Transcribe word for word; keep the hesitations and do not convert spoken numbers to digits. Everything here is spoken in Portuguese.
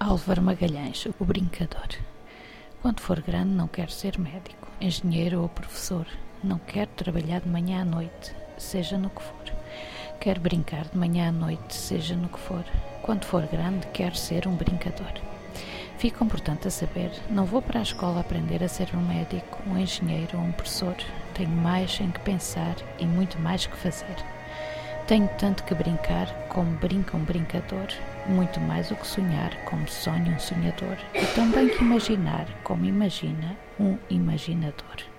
Álvaro Magalhães, o brincador. Quando for grande não quer ser médico, engenheiro ou professor. Não quer trabalhar de manhã à noite, seja no que for. Quer brincar de manhã à noite, seja no que for. Quando for grande quer ser um brincador. Ficam, portanto, a saber, não vou para a escola aprender a ser um médico, um engenheiro ou um professor. Tenho mais em que pensar e muito mais que fazer. Tenho tanto que brincar como brinca um brincador, muito mais o que sonhar como sonha um sonhador, e também que imaginar como imagina um imaginador.